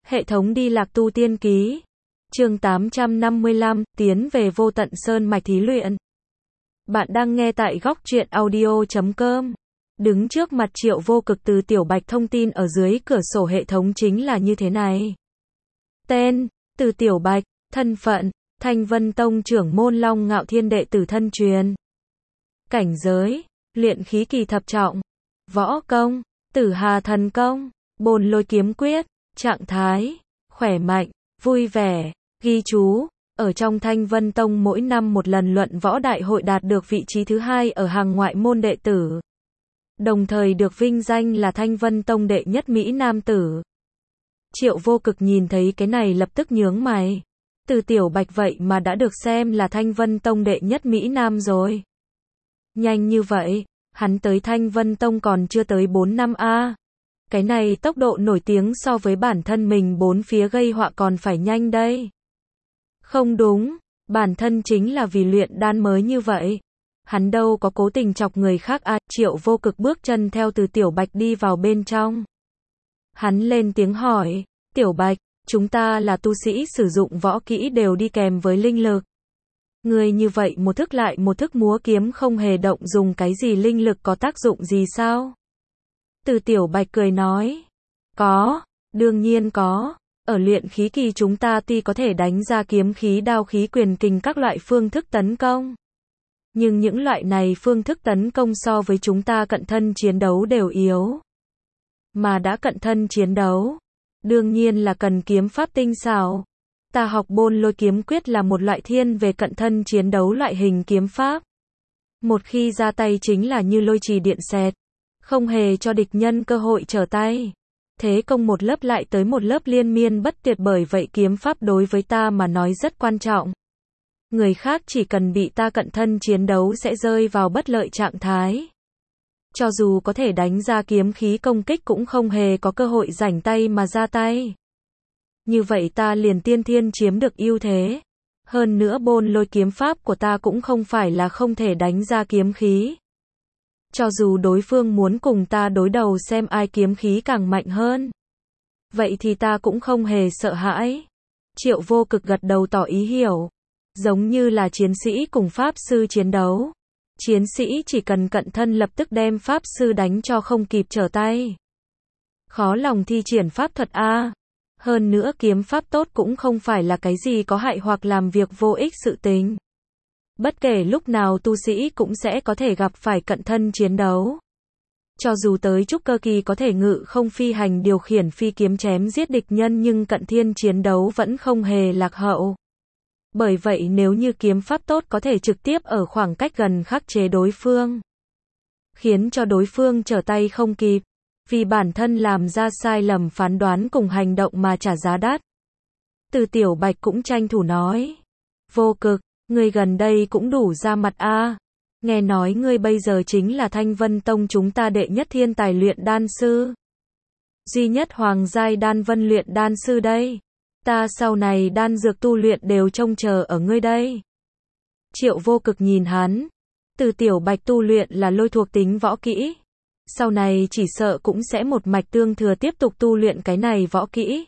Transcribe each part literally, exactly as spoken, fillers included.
Hệ thống đi lạc tu tiên ký. Chương tám trăm năm mươi lăm, tiến về vô tận sơn mạch thí luyện. Bạn đang nghe tại góc truyện audio chấm com. Đứng trước mặt Triệu Vô Cực, Từ Tiểu Bạch thông tin ở dưới cửa sổ hệ thống chính là như thế này. Tên, Từ Tiểu Bạch. Thân phận, Thanh Vân Tông trưởng môn Long Ngạo Thiên đệ tử thân truyền. Cảnh giới, luyện khí kỳ thập trọng. Võ công, Tử Hà thần công, Bồn Lôi kiếm quyết. Trạng thái, khỏe mạnh, vui vẻ. Ghi chú, ở trong Thanh Vân Tông mỗi năm một lần luận võ đại hội đạt được vị trí thứ hai ở hàng ngoại môn đệ tử. Đồng thời được vinh danh là Thanh Vân Tông đệ nhất Mỹ Nam tử. Triệu Vô Cực nhìn thấy cái này lập tức nhướng mày. Từ Tiểu Bạch vậy mà đã được xem là Thanh Vân Tông đệ nhất Mỹ Nam rồi. Nhanh như vậy, hắn tới Thanh Vân Tông còn chưa tới bốn năm a. Cái này tốc độ nổi tiếng so với bản thân mình bốn phía gây họa còn phải nhanh đây. Không đúng, bản thân chính là vì luyện đan mới như vậy. Hắn đâu có cố tình chọc người khác à. Triệu Vô Cực bước chân theo Từ Tiểu Bạch đi vào bên trong. Hắn lên tiếng hỏi, Tiểu Bạch, chúng ta là tu sĩ sử dụng võ kỹ đều đi kèm với linh lực. Người như vậy một thức lại một thức múa kiếm không hề động dùng cái gì linh lực có tác dụng gì sao? Từ Tiểu Bạch cười nói, có, đương nhiên có. Ở luyện khí kỳ chúng ta tuy có thể đánh ra kiếm khí đao khí quyền kình các loại phương thức tấn công. Nhưng những loại này phương thức tấn công so với chúng ta cận thân chiến đấu đều yếu. Mà đã cận thân chiến đấu, đương nhiên là cần kiếm pháp tinh xảo. Ta học Bồn Lôi kiếm quyết là một loại thiên về cận thân chiến đấu loại hình kiếm pháp. Một khi ra tay chính là như lôi trì điện xẹt, không hề cho địch nhân cơ hội trở tay. Thế công một lớp lại tới một lớp liên miên bất tuyệt, bởi vậy kiếm pháp đối với ta mà nói rất quan trọng. Người khác chỉ cần bị ta cận thân chiến đấu sẽ rơi vào bất lợi trạng thái. Cho dù có thể đánh ra kiếm khí công kích cũng không hề có cơ hội rảnh tay mà ra tay. Như vậy ta liền tiên thiên chiếm được ưu thế. Hơn nữa Bồn Lôi kiếm pháp của ta cũng không phải là không thể đánh ra kiếm khí. Cho dù đối phương muốn cùng ta đối đầu xem ai kiếm khí càng mạnh hơn, vậy thì ta cũng không hề sợ hãi. Triệu Vô Cực gật đầu tỏ ý hiểu. Giống như là chiến sĩ cùng pháp sư chiến đấu. Chiến sĩ chỉ cần cận thân lập tức đem pháp sư đánh cho không kịp trở tay. Khó lòng thi triển pháp thuật a. Hơn nữa kiếm pháp tốt cũng không phải là cái gì có hại hoặc làm việc vô ích sự tình. Bất kể lúc nào tu sĩ cũng sẽ có thể gặp phải cận thân chiến đấu. Cho dù tới trúc cơ kỳ có thể ngự không phi hành điều khiển phi kiếm chém giết địch nhân nhưng cận thiên chiến đấu vẫn không hề lạc hậu. Bởi vậy nếu như kiếm pháp tốt có thể trực tiếp ở khoảng cách gần khắc chế đối phương, khiến cho đối phương trở tay không kịp, vì bản thân làm ra sai lầm phán đoán cùng hành động mà trả giá đắt. Từ Tiểu Bạch cũng tranh thủ nói, Vô Cực, ngươi gần đây cũng đủ ra mặt a. Nghe nói ngươi bây giờ chính là Thanh Vân Tông chúng ta đệ nhất thiên tài luyện đan sư. Duy nhất hoàng giai đan vân luyện đan sư đây. Ta sau này đan dược tu luyện đều trông chờ ở ngươi đây. Triệu Vô Cực nhìn hắn. Từ Tiểu Bạch tu luyện là lôi thuộc tính võ kỹ. Sau này chỉ sợ cũng sẽ một mạch tương thừa tiếp tục tu luyện cái này võ kỹ.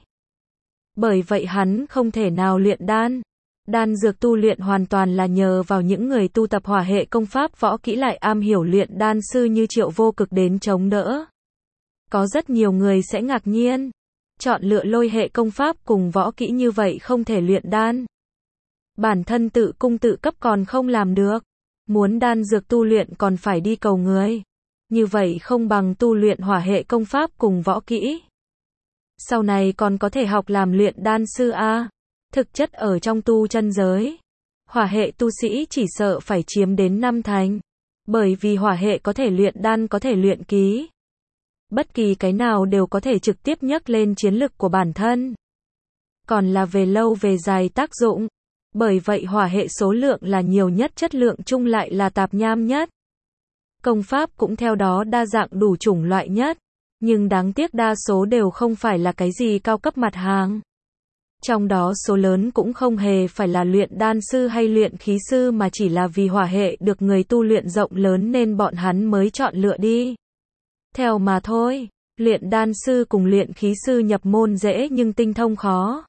Bởi vậy hắn không thể nào luyện đan. Đan dược tu luyện hoàn toàn là nhờ vào những người tu tập hỏa hệ công pháp võ kỹ lại am hiểu luyện đan sư như Triệu Vô Cực đến chống đỡ. Có rất nhiều người sẽ ngạc nhiên. Chọn lựa lôi hệ công pháp cùng võ kỹ như vậy không thể luyện đan. Bản thân tự cung tự cấp còn không làm được. Muốn đan dược tu luyện còn phải đi cầu người. Như vậy không bằng tu luyện hỏa hệ công pháp cùng võ kỹ. Sau này còn có thể học làm luyện đan sư a. Thực chất ở trong tu chân giới, hỏa hệ tu sĩ chỉ sợ phải chiếm đến năm thành. Bởi vì hỏa hệ có thể luyện đan có thể luyện khí. Bất kỳ cái nào đều có thể trực tiếp nhấc lên chiến lực của bản thân. Còn là về lâu về dài tác dụng. Bởi vậy hỏa hệ số lượng là nhiều nhất, chất lượng chung lại là tạp nham nhất. Công pháp cũng theo đó đa dạng đủ chủng loại nhất. Nhưng đáng tiếc đa số đều không phải là cái gì cao cấp mặt hàng. Trong đó số lớn cũng không hề phải là luyện đan sư hay luyện khí sư mà chỉ là vì hỏa hệ được người tu luyện rộng lớn nên bọn hắn mới chọn lựa đi theo mà thôi. Luyện đan sư cùng luyện khí sư nhập môn dễ nhưng tinh thông khó.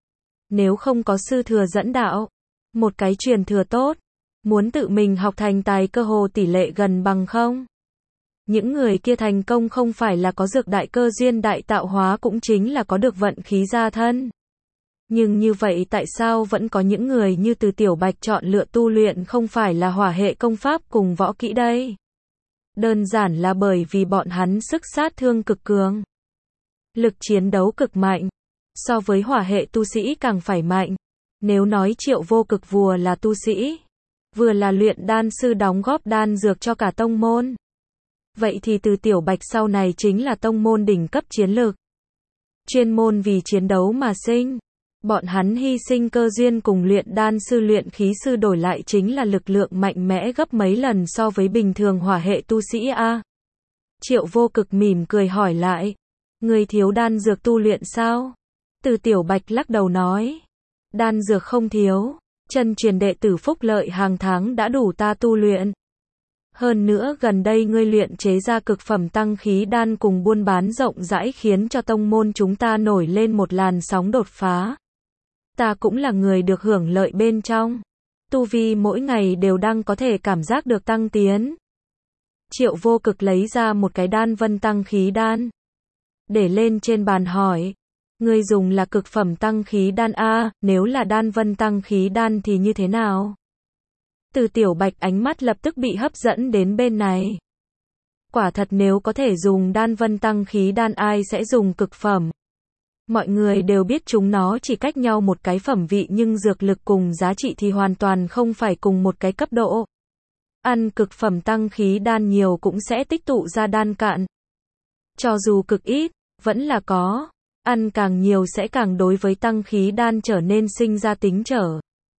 Nếu không có sư thừa dẫn đạo, một cái truyền thừa tốt, muốn tự mình học thành tài cơ hồ tỷ lệ gần bằng không. Những người kia thành công không phải là có dược đại cơ duyên đại tạo hóa, cũng chính là có được vận khí gia thân. Nhưng như vậy tại sao vẫn có những người như Từ Tiểu Bạch chọn lựa tu luyện không phải là hỏa hệ công pháp cùng võ kỹ đây? Đơn giản là bởi vì bọn hắn sức sát thương cực cường, lực chiến đấu cực mạnh, so với hỏa hệ tu sĩ càng phải mạnh. Nếu nói Triệu Vô Cực vừa là tu sĩ, vừa là luyện đan sư đóng góp đan dược cho cả tông môn, vậy thì Từ Tiểu Bạch sau này chính là tông môn đỉnh cấp chiến lược. Chuyên môn vì chiến đấu mà sinh. Bọn hắn hy sinh cơ duyên cùng luyện đan sư luyện khí sư đổi lại chính là lực lượng mạnh mẽ gấp mấy lần so với bình thường hỏa hệ tu sĩ a. Triệu Vô Cực mỉm cười hỏi lại, người thiếu đan dược tu luyện sao? Từ Tiểu Bạch lắc đầu nói, đan dược không thiếu, chân truyền đệ tử phúc lợi hàng tháng đã đủ ta tu luyện. Hơn nữa gần đây ngươi luyện chế ra cực phẩm tăng khí đan cùng buôn bán rộng rãi khiến cho tông môn chúng ta nổi lên một làn sóng đột phá. Ta cũng là người được hưởng lợi bên trong. Tu vi mỗi ngày đều đang có thể cảm giác được tăng tiến. Triệu Vô Cực lấy ra một cái đan vân tăng khí đan, để lên trên bàn hỏi, ngươi dùng là cực phẩm tăng khí đan a, nếu là đan vân tăng khí đan thì như thế nào? Từ Tiểu Bạch ánh mắt lập tức bị hấp dẫn đến bên này. Quả thật nếu có thể dùng đan vân tăng khí đan ai sẽ dùng cực phẩm. Mọi người đều biết chúng nó chỉ cách nhau một cái phẩm vị nhưng dược lực cùng giá trị thì hoàn toàn không phải cùng một cái cấp độ. Ăn cực phẩm tăng khí đan nhiều cũng sẽ tích tụ ra đan cạn. Cho dù cực ít, vẫn là có. Ăn càng nhiều sẽ càng đối với tăng khí đan trở nên sinh ra tính trở.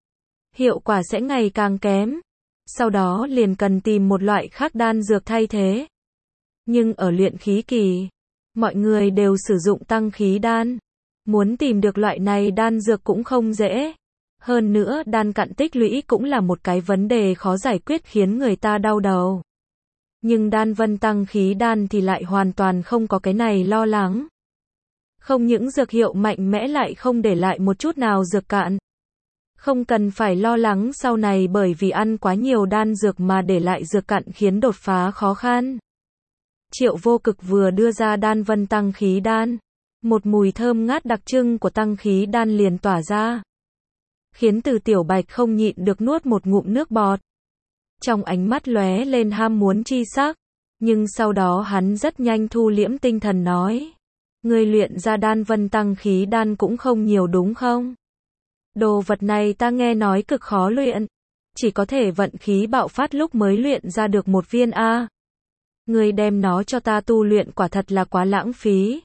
Hiệu quả sẽ ngày càng kém. Sau đó liền cần tìm một loại khác đan dược thay thế. Nhưng ở luyện khí kỳ, mọi người đều sử dụng tăng khí đan. Muốn tìm được loại này đan dược cũng không dễ. Hơn nữa đan cạn tích lũy cũng là một cái vấn đề khó giải quyết khiến người ta đau đầu. Nhưng đan vân tăng khí đan thì lại hoàn toàn không có cái này lo lắng. Không những dược hiệu mạnh mẽ lại không để lại một chút nào dược cạn. Không cần phải lo lắng sau này bởi vì ăn quá nhiều đan dược mà để lại dược cạn khiến đột phá khó khăn. Triệu Vô Cực vừa đưa ra đan vân tăng khí đan. Một mùi thơm ngát đặc trưng của tăng khí đan liền tỏa ra. Khiến Từ Tiểu Bạch không nhịn được nuốt một ngụm nước bọt. Trong ánh mắt lóe lên ham muốn chi sắc. Nhưng sau đó hắn rất nhanh thu liễm tinh thần nói. Ngươi luyện ra đan vân tăng khí đan cũng không nhiều đúng không? Đồ vật này ta nghe nói cực khó luyện. Chỉ có thể vận khí bạo phát lúc mới luyện ra được một viên a. Ngươi đem nó cho ta tu luyện quả thật là quá lãng phí.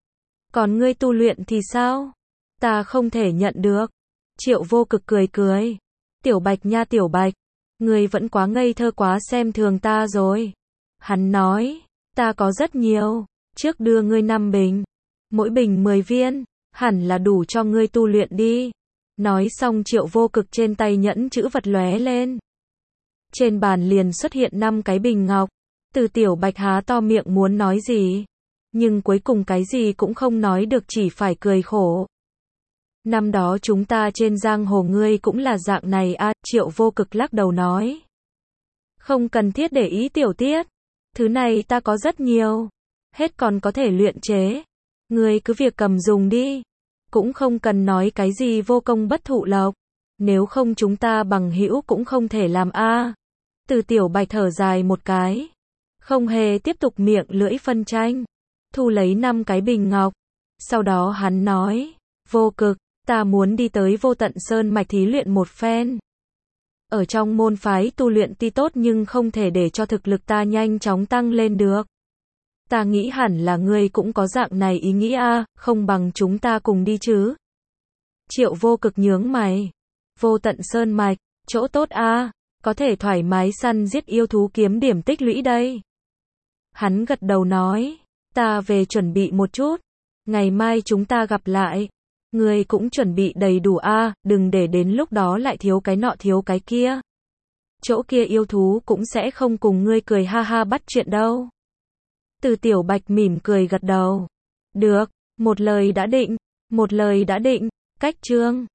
Còn ngươi tu luyện thì sao? Ta không thể nhận được. Triệu Vô Cực cười cười. Tiểu Bạch nha Tiểu Bạch. Ngươi vẫn quá ngây thơ quá xem thường ta rồi. Hắn nói. Ta có rất nhiều. Trước đưa ngươi năm bình. Mỗi bình mười viên. Hẳn là đủ cho ngươi tu luyện đi. Nói xong Triệu Vô Cực trên tay nhẫn chữ vật lóe lên. Trên bàn liền xuất hiện năm cái bình ngọc. Từ Tiểu Bạch há to miệng muốn nói gì. Nhưng cuối cùng cái gì cũng không nói được chỉ phải cười khổ. Năm đó chúng ta trên giang hồ ngươi cũng là dạng này a. Triệu Vô Cực lắc đầu nói. Không cần thiết để ý tiểu tiết. Thứ này ta có rất nhiều. Hết còn có thể luyện chế. Ngươi cứ việc cầm dùng đi. Cũng không cần nói cái gì vô công bất thụ lộc. Nếu không chúng ta bằng hữu cũng không thể làm a. Từ Tiểu Bạch thở dài một cái. Không hề tiếp tục miệng lưỡi phân tranh. Thu lấy năm cái bình ngọc. Sau đó hắn nói. Vô Cực, ta muốn đi tới Vô Tận Sơn mạch thí luyện một phen. Ở trong môn phái tu luyện tuy tốt nhưng không thể để cho thực lực ta nhanh chóng tăng lên được. Ta nghĩ hẳn là ngươi cũng có dạng này ý nghĩ a, không bằng chúng ta cùng đi chứ. Triệu Vô Cực nhướng mày. Vô Tận Sơn mạch, chỗ tốt a, có thể thoải mái săn giết yêu thú kiếm điểm tích lũy đây. Hắn gật đầu nói. Ta về chuẩn bị một chút. Ngày mai chúng ta gặp lại. Ngươi cũng chuẩn bị đầy đủ a, đừng để đến lúc đó lại thiếu cái nọ thiếu cái kia. Chỗ kia yêu thú cũng sẽ không cùng ngươi cười ha ha bắt chuyện đâu. Từ Tiểu Bạch mỉm cười gật đầu. Được, một lời đã định, một lời đã định, cách chương.